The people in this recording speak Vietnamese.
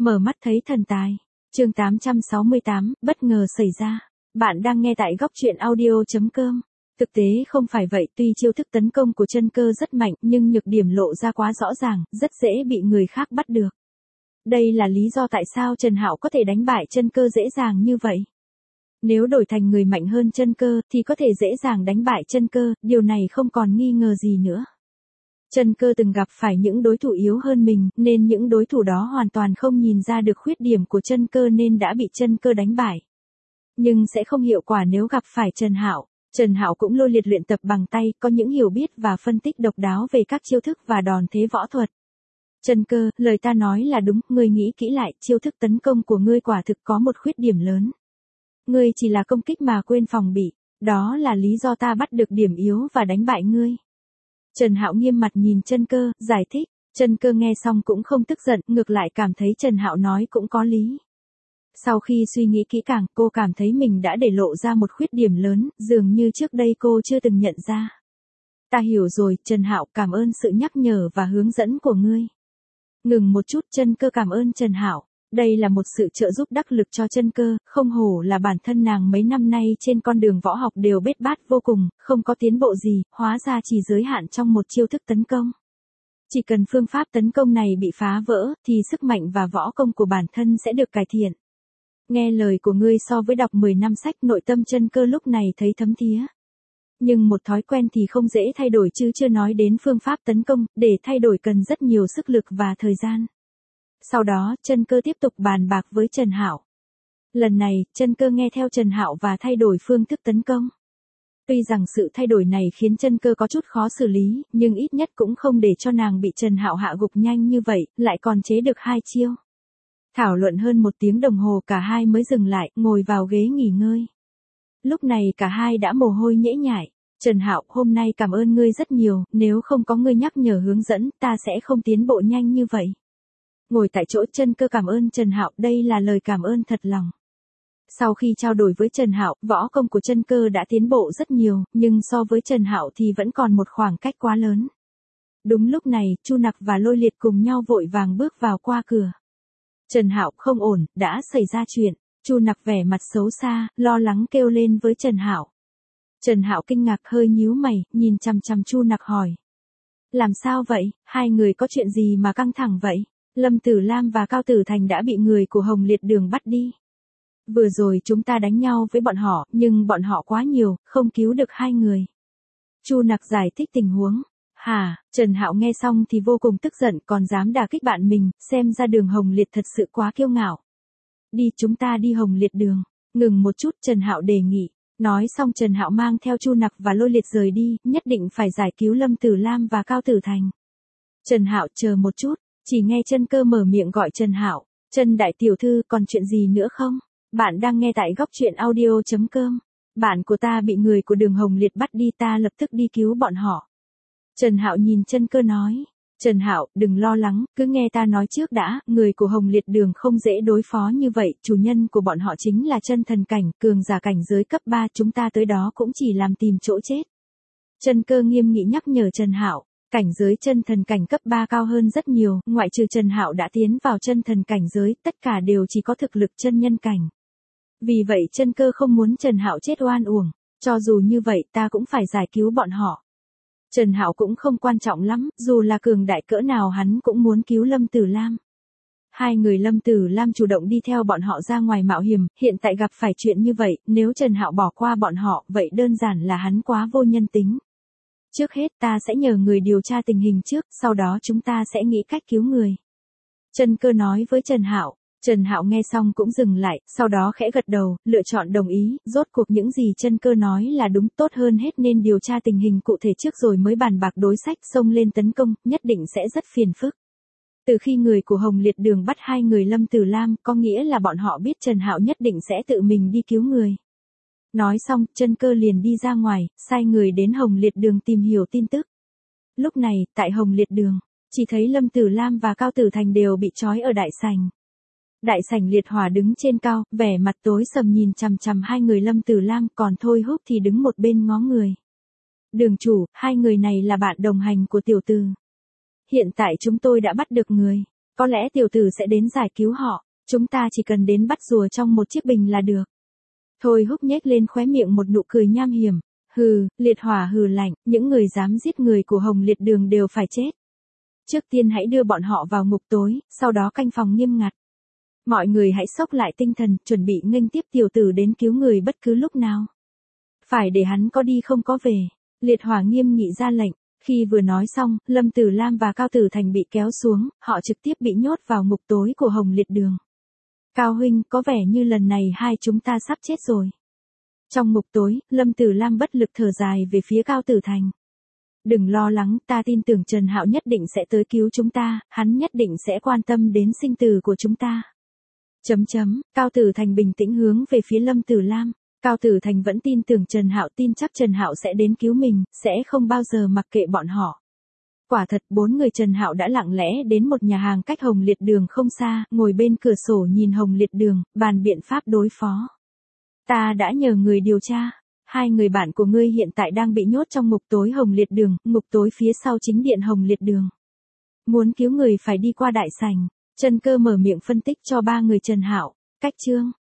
Mở mắt thấy thần tài. Chương 868, bất ngờ xảy ra. Bạn đang nghe tại góc truyện audio.com. Thực tế không phải vậy, tuy chiêu thức tấn công của Chân Cơ rất mạnh nhưng nhược điểm lộ ra quá rõ ràng, rất dễ bị người khác bắt được. Đây là lý do tại sao Trần Hạo có thể đánh bại Chân Cơ dễ dàng như vậy. Nếu đổi thành người mạnh hơn Chân Cơ thì có thể dễ dàng đánh bại Chân Cơ, điều này không còn nghi ngờ gì nữa. Chân Cơ từng gặp phải những đối thủ yếu hơn mình, nên những đối thủ đó hoàn toàn không nhìn ra được khuyết điểm của Chân Cơ nên đã bị Chân Cơ đánh bại. Nhưng sẽ không hiệu quả nếu gặp phải Trần Hạo. Trần Hạo cũng lôi liệt luyện tập bằng tay, có những hiểu biết và phân tích độc đáo về các chiêu thức và đòn thế võ thuật. Chân Cơ, lời ta nói là đúng, ngươi nghĩ kỹ lại, chiêu thức tấn công của ngươi quả thực có một khuyết điểm lớn. Ngươi chỉ là công kích mà quên phòng bị, đó là lý do ta bắt được điểm yếu và đánh bại ngươi. Trần Hạo nghiêm mặt nhìn Chân Cơ, giải thích. Chân Cơ nghe xong cũng không tức giận, ngược lại cảm thấy Trần Hạo nói cũng có lý. Sau khi suy nghĩ kỹ càng, cô cảm thấy mình đã để lộ ra một khuyết điểm lớn, dường như trước đây cô chưa từng nhận ra. Ta hiểu rồi, Trần Hạo, cảm ơn sự nhắc nhở và hướng dẫn của ngươi. Ngừng một chút, Chân Cơ cảm ơn Trần Hạo. Đây là một sự trợ giúp đắc lực cho Chân Cơ, không hổ là bản thân nàng mấy năm nay trên con đường võ học đều bết bát vô cùng, không có tiến bộ gì, hóa ra chỉ giới hạn trong một chiêu thức tấn công. Chỉ cần phương pháp tấn công này bị phá vỡ, thì sức mạnh và võ công của bản thân sẽ được cải thiện. Nghe lời của ngươi so với đọc 10 năm sách, nội tâm Chân Cơ lúc này thấy thấm thía. Nhưng một thói quen thì không dễ thay đổi chứ chưa nói đến phương pháp tấn công, để thay đổi cần rất nhiều sức lực và thời gian. Sau đó, Chân Cơ tiếp tục bàn bạc với Trần Hạo. Lần này, Chân Cơ nghe theo Trần Hạo và thay đổi phương thức tấn công. Tuy rằng sự thay đổi này khiến Chân Cơ có chút khó xử lý, nhưng ít nhất cũng không để cho nàng bị Trần Hạo hạ gục nhanh như vậy, lại còn chế được 2 chiêu. Thảo luận hơn 1 tiếng đồng hồ cả hai mới dừng lại, ngồi vào ghế nghỉ ngơi. Lúc này cả hai đã mồ hôi nhễ nhại. Trần Hạo, hôm nay cảm ơn ngươi rất nhiều, nếu không có ngươi nhắc nhở hướng dẫn, ta sẽ không tiến bộ nhanh như vậy. Ngồi tại chỗ, Chân Cơ cảm ơn Trần Hạo, đây là lời cảm ơn thật lòng. Sau khi trao đổi với Trần Hạo, võ công của Chân Cơ đã tiến bộ rất nhiều, nhưng so với Trần Hạo thì vẫn còn một khoảng cách quá lớn. Đúng lúc này, Chu Nặc và Lôi Liệt cùng nhau vội vàng bước vào qua cửa. Trần Hạo, không ổn, đã xảy ra chuyện. Chu Nặc vẻ mặt xấu xa, lo lắng kêu lên với Trần Hạo. Trần Hạo kinh ngạc hơi nhíu mày, nhìn chằm chằm Chu Nặc hỏi. Làm sao vậy, hai người có chuyện gì mà căng thẳng vậy? Lâm Tử Lam và Cao Tử Thành đã bị người của Hồng Liệt Đường bắt đi. Vừa rồi chúng ta đánh nhau với bọn họ, nhưng bọn họ quá nhiều, không cứu được hai người. Chu Nặc giải thích tình huống. Hả, Trần Hạo nghe xong thì vô cùng tức giận, còn dám đả kích bạn mình, xem ra Đường Hồng Liệt thật sự quá kiêu ngạo. Đi, chúng ta đi Hồng Liệt Đường. Ngừng một chút, Trần Hạo đề nghị. Nói xong Trần Hạo mang theo Chu Nặc và Lôi Liệt rời đi, nhất định phải giải cứu Lâm Tử Lam và Cao Tử Thành. Trần Hạo, chờ một chút, chỉ nghe Chân Cơ mở miệng gọi Trần Hạo. Trần đại tiểu thư, còn chuyện gì nữa không? Bạn đang nghe tại góc truyện audio.com. Bạn của ta bị người của Đường Hồng Liệt bắt đi, ta lập tức đi cứu bọn họ. Trần Hạo nhìn Chân Cơ nói. Trần Hạo, đừng lo lắng, cứ nghe ta nói trước đã, người của Hồng Liệt Đường không dễ đối phó như vậy, chủ nhân của bọn họ chính là chân thần cảnh, cường giả cảnh giới cấp 3, chúng ta tới đó cũng chỉ làm tìm chỗ chết. Chân Cơ nghiêm nghị nhắc nhở Trần Hạo, cảnh giới chân thần cảnh cấp 3 cao hơn rất nhiều, ngoại trừ Trần Hạo đã tiến vào chân thần cảnh giới, tất cả đều chỉ có thực lực chân nhân cảnh. Vì vậy Chân Cơ không muốn Trần Hạo chết oan uổng, cho dù như vậy ta cũng phải giải cứu bọn họ. Trần Hạo cũng không quan trọng lắm, dù là cường đại cỡ nào hắn cũng muốn cứu Lâm Tử Lam. Hai người Lâm Tử Lam chủ động đi theo bọn họ ra ngoài mạo hiểm, hiện tại gặp phải chuyện như vậy, nếu Trần Hạo bỏ qua bọn họ, vậy đơn giản là hắn quá vô nhân tính. Trước hết ta sẽ nhờ người điều tra tình hình trước, sau đó chúng ta sẽ nghĩ cách cứu người. Chân Cơ nói với Trần Hạo. Trần Hạo nghe xong cũng dừng lại, sau đó khẽ gật đầu, lựa chọn đồng ý, rốt cuộc những gì Chân Cơ nói là đúng, tốt hơn hết nên điều tra tình hình cụ thể trước rồi mới bàn bạc đối sách, xông lên tấn công, nhất định sẽ rất phiền phức. Từ khi người của Hồng Liệt Đường bắt hai người Lâm Tử Lam, có nghĩa là bọn họ biết Trần Hạo nhất định sẽ tự mình đi cứu người. Nói xong, Chân Cơ liền đi ra ngoài, sai người đến Hồng Liệt Đường tìm hiểu tin tức. Lúc này, tại Hồng Liệt Đường, chỉ thấy Lâm Tử Lam và Cao Tử Thành đều bị trói ở đại sảnh. Đại sảnh liệt hỏa đứng trên cao, vẻ mặt tối sầm nhìn chằm chằm hai người Lâm Tử Lam, còn Thôi Húc thì đứng một bên ngó người. Đường chủ, hai người này là bạn đồng hành của tiểu tử. Hiện tại chúng tôi đã bắt được người. Có lẽ tiểu tử sẽ đến giải cứu họ, chúng ta chỉ cần đến bắt rùa trong một chiếc bình là được. Thôi Húc nhếch lên khóe miệng một nụ cười nham hiểm. Hừ, Liệt Hỏa hừ lạnh, những người dám giết người của Hồng Liệt Đường đều phải chết. Trước tiên hãy đưa bọn họ vào ngục tối, sau đó canh phòng nghiêm ngặt. Mọi người hãy xốc lại tinh thần, chuẩn bị nghênh tiếp tiểu tử đến cứu người bất cứ lúc nào. Phải để hắn có đi không có về. Liệt Hỏa nghiêm nghị ra lệnh. Khi vừa nói xong, Lâm Tử Lam và Cao Tử Thành bị kéo xuống, họ trực tiếp bị nhốt vào ngục tối của Hồng Liệt Đường. Cao huynh, có vẻ như lần này hai chúng ta sắp chết rồi. Trong ngục tối, Lâm Tử Lam bất lực thở dài về phía Cao Tử Thành. Đừng lo lắng, ta tin tưởng Trần Hạo nhất định sẽ tới cứu chúng ta, hắn nhất định sẽ quan tâm đến sinh tử của chúng ta. Cao Tử Thành bình tĩnh hướng về phía Lâm Tử Lam. Cao Tử Thành vẫn tin tưởng Trần Hạo, tin chắc Trần Hạo sẽ đến cứu mình, sẽ không bao giờ mặc kệ bọn họ. Quả thật, 4 người Trần Hạo đã lặng lẽ đến một nhà hàng cách Hồng Liệt Đường không xa, ngồi bên cửa sổ nhìn Hồng Liệt Đường, bàn biện pháp đối phó. Ta đã nhờ người điều tra. 2 người bạn của ngươi hiện tại đang bị nhốt trong ngục tối Hồng Liệt Đường, ngục tối phía sau chính điện Hồng Liệt Đường. Muốn cứu người phải đi qua đại sảnh. Trần Cơ mở miệng phân tích cho 3 người Trần Hạo. Cách chương